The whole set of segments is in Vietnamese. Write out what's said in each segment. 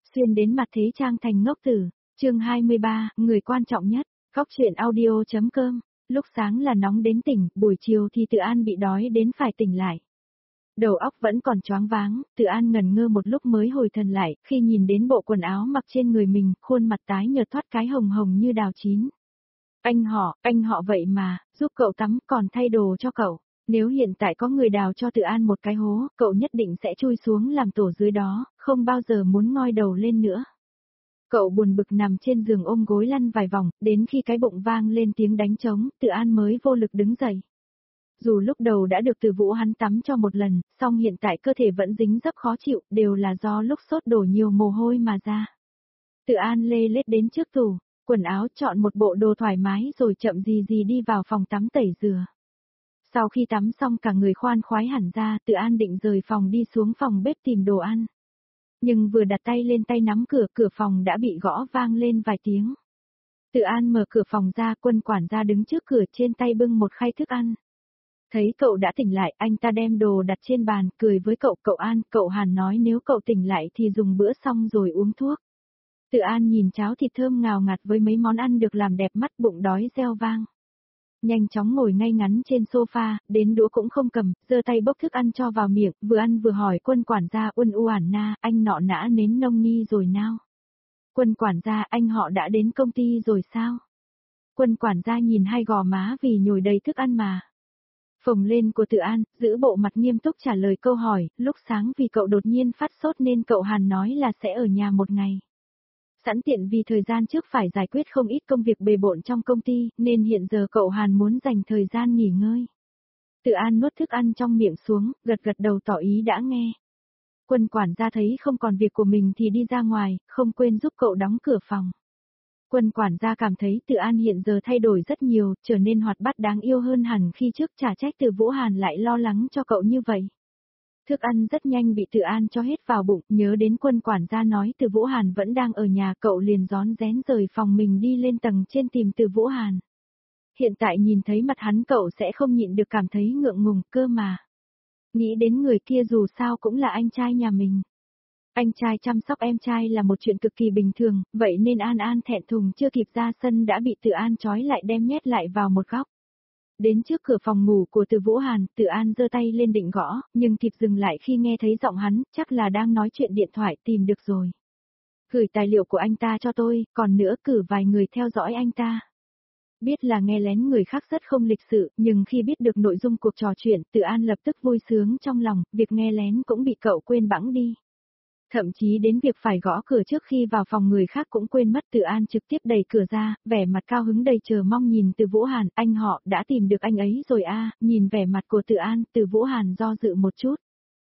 Xuyên đến mặt thế trang thành ngốc tử, chương 23, người quan trọng nhất, góc chuyện audio.com, lúc sáng là nóng đến tỉnh, buổi chiều thì Tự An bị đói đến phải tỉnh lại. Đầu óc vẫn còn choáng váng, Tự An ngẩn ngơ một lúc mới hồi thần lại, khi nhìn đến bộ quần áo mặc trên người mình, khuôn mặt tái nhợt thoát cái hồng hồng như đào chín. Anh họ vậy mà, giúp cậu tắm còn thay đồ cho cậu. Nếu hiện tại có người đào cho Tự An một cái hố, cậu nhất định sẽ chui xuống làm tổ dưới đó, không bao giờ muốn ngoi đầu lên nữa. Cậu buồn bực nằm trên giường ôm gối lăn vài vòng, đến khi cái bụng vang lên tiếng đánh trống, Tự An mới vô lực đứng dậy. Dù lúc đầu đã được Từ Vũ hắn tắm cho một lần, song hiện tại cơ thể vẫn dính rất khó chịu, đều là do lúc sốt đổ nhiều mồ hôi mà ra. Tự An lê lết đến trước tủ, quần áo chọn một bộ đồ thoải mái rồi chậm gì gì đi vào phòng tắm tẩy rửa. Sau khi tắm xong cả người khoan khoái hẳn ra, Tự An định rời phòng đi xuống phòng bếp tìm đồ ăn. Nhưng vừa đặt tay lên tay nắm cửa, cửa phòng đã bị gõ vang lên vài tiếng. Tự An mở cửa phòng ra, Quân quản gia đứng trước cửa trên tay bưng một khay thức ăn. Thấy cậu đã tỉnh lại, anh ta đem đồ đặt trên bàn, cười với cậu, cậu An, cậu Hàn nói nếu cậu tỉnh lại thì dùng bữa xong rồi uống thuốc. Tự An nhìn cháo thịt thơm ngào ngạt với mấy món ăn được làm đẹp mắt, bụng đói reo vang. Nhanh chóng ngồi ngay ngắn trên sofa, đến đũa cũng không cầm, giơ tay bốc thức ăn cho vào miệng, vừa ăn vừa hỏi Quân quản gia Uân U Ản Na, anh nọ nã nến nông ni rồi nào? Quân quản gia, anh họ đã đến công ty rồi sao? Quân quản gia nhìn hai gò má vì nhồi đầy thức ăn mà. Phồng lên của Tự An, giữ bộ mặt nghiêm túc trả lời câu hỏi, lúc sáng vì cậu đột nhiên phát sốt nên cậu Hàn nói là sẽ ở nhà một ngày. Sẵn tiện vì thời gian trước phải giải quyết không ít công việc bề bộn trong công ty, nên hiện giờ cậu Hàn muốn dành thời gian nghỉ ngơi. Tự An nuốt thức ăn trong miệng xuống, gật gật đầu tỏ ý đã nghe. Quân quản gia thấy không còn việc của mình thì đi ra ngoài, không quên giúp cậu đóng cửa phòng. Quân quản gia cảm thấy Tự An hiện giờ thay đổi rất nhiều, trở nên hoạt bát đáng yêu hơn hẳn khi trước, chả trách Từ Vũ Hàn lại lo lắng cho cậu như vậy. Thức ăn rất nhanh bị Tự An cho hết vào bụng, nhớ đến Quân quản gia nói Từ Vũ Hàn vẫn đang ở nhà, cậu liền rón rén rời phòng mình đi lên tầng trên tìm Từ Vũ Hàn. Hiện tại nhìn thấy mặt hắn cậu sẽ không nhịn được cảm thấy ngượng ngùng cơ mà. Nghĩ đến người kia dù sao cũng là anh trai nhà mình. Anh trai chăm sóc em trai là một chuyện cực kỳ bình thường, vậy nên An An thẹn thùng chưa kịp ra sân đã bị Tự An trói lại đem nhét lại vào một góc. Đến trước cửa phòng ngủ của Từ Vũ Hàn, Tự An giơ tay lên định gõ, nhưng kịp dừng lại khi nghe thấy giọng hắn, chắc là đang nói chuyện điện thoại, tìm được rồi. Gửi tài liệu của anh ta cho tôi, còn nữa cử vài người theo dõi anh ta. Biết là nghe lén người khác rất không lịch sự, nhưng khi biết được nội dung cuộc trò chuyện, Tự An lập tức vui sướng trong lòng, việc nghe lén cũng bị cậu quên bẵng đi. Thậm chí đến việc phải gõ cửa trước khi vào phòng người khác cũng quên mất. Tự An trực tiếp đẩy cửa ra, vẻ mặt cao hứng đầy chờ mong nhìn Từ Vũ Hàn, anh họ đã tìm được anh ấy rồi à, nhìn vẻ mặt của Tự An, Từ Vũ Hàn do dự một chút.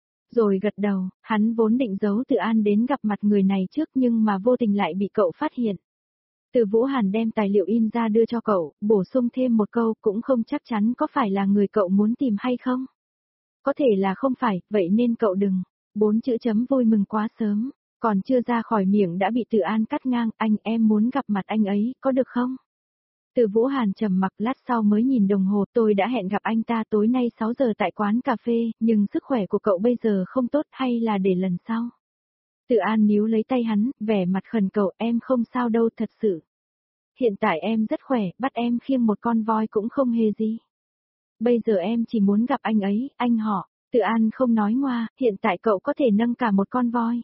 Rồi gật đầu, hắn vốn định giấu Tự An đến gặp mặt người này trước nhưng mà vô tình lại bị cậu phát hiện. Từ Vũ Hàn đem tài liệu in ra đưa cho cậu, bổ sung thêm một câu cũng không chắc chắn có phải là người cậu muốn tìm hay không. Có thể là không phải, vậy nên cậu đừng. 4 chữ chấm vui mừng quá sớm, còn chưa ra khỏi miệng đã bị Tự An cắt ngang, anh em muốn gặp mặt anh ấy, có được không? Từ Vũ Hàn trầm mặc lát sau mới nhìn đồng hồ, tôi đã hẹn gặp anh ta tối nay 6 giờ tại quán cà phê, nhưng sức khỏe của cậu bây giờ không tốt hay là để lần sau? Tự An níu lấy tay hắn, vẻ mặt khẩn cầu, em không sao đâu thật sự. Hiện tại em rất khỏe, bắt em khiêng một con voi cũng không hề gì. Bây giờ em chỉ muốn gặp anh ấy, anh họ. Tự An không nói ngoa, hiện tại cậu có thể nâng cả một con voi.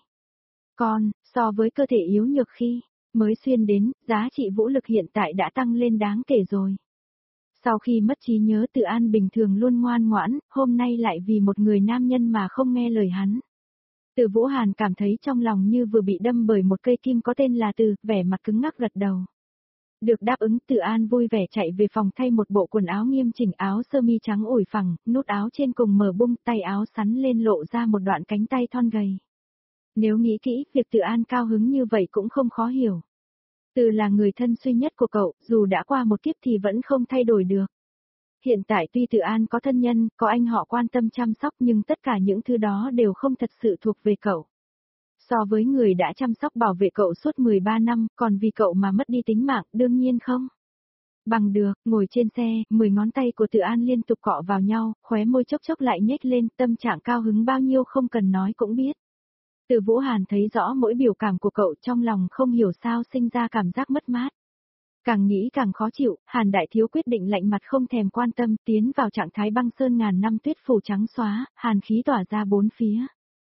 So với cơ thể yếu nhược khi mới xuyên đến, giá trị vũ lực hiện tại đã tăng lên đáng kể rồi. Sau khi mất trí nhớ, Tự An bình thường luôn ngoan ngoãn, hôm nay lại vì một người nam nhân mà không nghe lời hắn. Từ Vũ Hàn cảm thấy trong lòng như vừa bị đâm bởi một cây kim có tên là Từ, vẻ mặt cứng ngắc gật đầu. Được đáp ứng, Tự An vui vẻ chạy về phòng thay một bộ quần áo nghiêm chỉnh, áo sơ mi trắng ủi phẳng, nút áo trên cùng mở bung, tay áo sắn lên lộ ra một đoạn cánh tay thon gầy. Nếu nghĩ kỹ, việc Tự An cao hứng như vậy cũng không khó hiểu. Từ là người thân duy nhất của cậu, dù đã qua một kiếp thì vẫn không thay đổi được. Hiện tại tuy Tự An có thân nhân, có anh họ quan tâm chăm sóc nhưng tất cả những thứ đó đều không thật sự thuộc về cậu. So với người đã chăm sóc bảo vệ cậu suốt 13 năm, còn vì cậu mà mất đi tính mạng, đương nhiên không. Bằng được, ngồi trên xe, 10 ngón tay của Tự An liên tục cọ vào nhau, khóe môi chốc chốc lại nhếch lên, tâm trạng cao hứng bao nhiêu không cần nói cũng biết. Từ Vũ Hàn thấy rõ mỗi biểu cảm của cậu, trong lòng không hiểu sao sinh ra cảm giác mất mát. Càng nghĩ càng khó chịu, Hàn đại thiếu quyết định lạnh mặt không thèm quan tâm, tiến vào trạng thái băng sơn ngàn năm tuyết phủ trắng xóa, hàn khí tỏa ra bốn phía.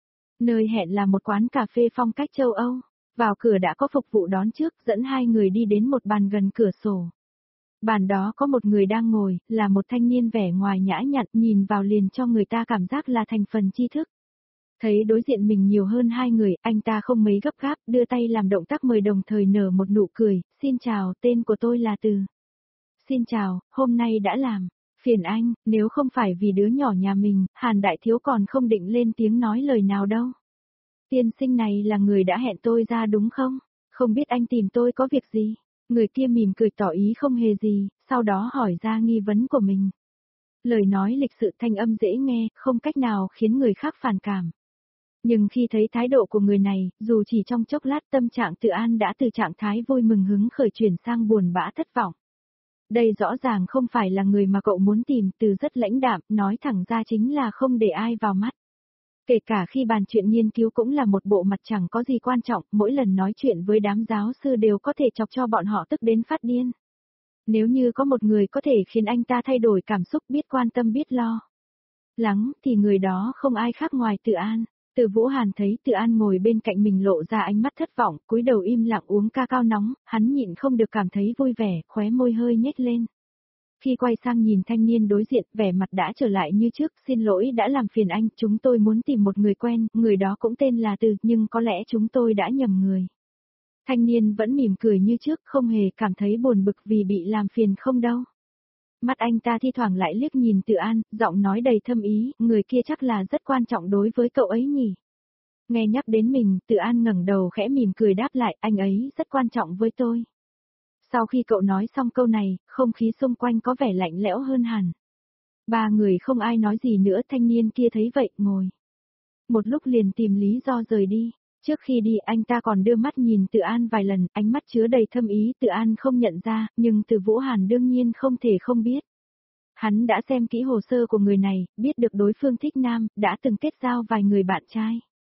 Nơi hẹn là một quán cà phê phong cách châu Âu. Vào cửa đã có phục vụ đón trước, dẫn hai người đi đến một bàn gần cửa sổ. Bàn đó có một người đang ngồi, là một thanh niên vẻ ngoài nhã nhặn, nhìn vào liền cho người ta cảm giác là thành phần tri thức. Thấy đối diện mình nhiều hơn hai người, anh ta không mấy gấp gáp, đưa tay làm động tác mời, đồng thời nở một nụ cười. Xin chào, tên của tôi là Từ. Xin chào, hôm nay đã làm phiền anh, nếu không phải vì đứa nhỏ nhà mình, Hàn đại thiếu còn không định lên tiếng nói lời nào đâu. Tiên sinh này là người đã hẹn tôi ra đúng không? Không biết anh tìm tôi có việc gì? Người kia mỉm cười tỏ ý không hề gì, sau đó hỏi ra nghi vấn của mình. Lời nói lịch sự, thanh âm dễ nghe, không cách nào khiến người khác phản cảm. Nhưng khi thấy thái độ của người này, dù chỉ trong chốc lát, tâm trạng Tự An đã từ trạng thái vui mừng hứng khởi chuyển sang buồn bã thất vọng. Đây rõ ràng không phải là người mà cậu muốn tìm. Từ rất lãnh đạm, nói thẳng ra chính là không để ai vào mắt. Kể cả khi bàn chuyện nghiên cứu cũng là một bộ mặt chẳng có gì quan trọng, mỗi lần nói chuyện với đám giáo sư đều có thể chọc cho bọn họ tức đến phát điên. Nếu như có một người có thể khiến anh ta thay đổi cảm xúc, biết quan tâm biết lo lắng, thì người đó không ai khác ngoài Tự An. Từ Vũ Hàn thấy Tự An ngồi bên cạnh mình lộ ra ánh mắt thất vọng, cúi đầu im lặng uống ca cao nóng, hắn nhịn không được cảm thấy vui vẻ, khóe môi hơi nhếch lên. Khi quay sang nhìn thanh niên đối diện, vẻ mặt đã trở lại như trước. Xin lỗi đã làm phiền anh, chúng tôi muốn tìm một người quen, người đó cũng tên là Từ, nhưng có lẽ chúng tôi đã nhầm người. Thanh niên vẫn mỉm cười như trước, không hề cảm thấy buồn bực vì bị làm phiền không đâu. Mắt anh ta thi thoảng lại liếc nhìn Tự An, giọng nói đầy thâm ý, người kia chắc là rất quan trọng đối với cậu ấy nhỉ. Nghe nhắc đến mình, Tự An ngẩng đầu khẽ mỉm cười đáp lại, anh ấy rất quan trọng với tôi. Sau khi cậu nói xong câu này, không khí xung quanh có vẻ lạnh lẽo hơn hẳn. Ba người không ai nói gì nữa, thanh niên kia thấy vậy, ngồi. Một lúc liền tìm lý do rời đi. Trước khi đi, anh ta còn đưa mắt nhìn Tự An vài lần, ánh mắt chứa đầy thâm ý. Tự An không nhận ra, nhưng Từ Vũ Hàn đương nhiên không thể không biết. Hắn đã xem kỹ hồ sơ của người này, biết được đối phương thích nam, đã từng kết giao vài người bạn trai.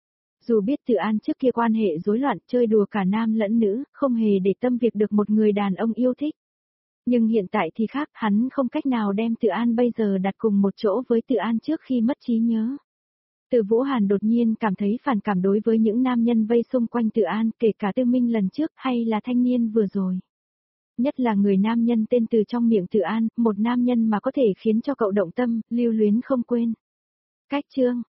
Dù biết Tự An trước kia quan hệ rối loạn, chơi đùa cả nam lẫn nữ, không hề để tâm việc được một người đàn ông yêu thích. Nhưng hiện tại thì khác, hắn không cách nào đem Tự An bây giờ đặt cùng một chỗ với Tự An trước khi mất trí nhớ. Từ Vũ Hàn đột nhiên cảm thấy phản cảm đối với những nam nhân vây xung quanh Tự An, kể cả Tư Minh lần trước hay là thanh niên vừa rồi. Nhất là người nam nhân tên Từ trong miệng Tự An, một nam nhân mà có thể khiến cho cậu động tâm, lưu luyến không quên. Cách chương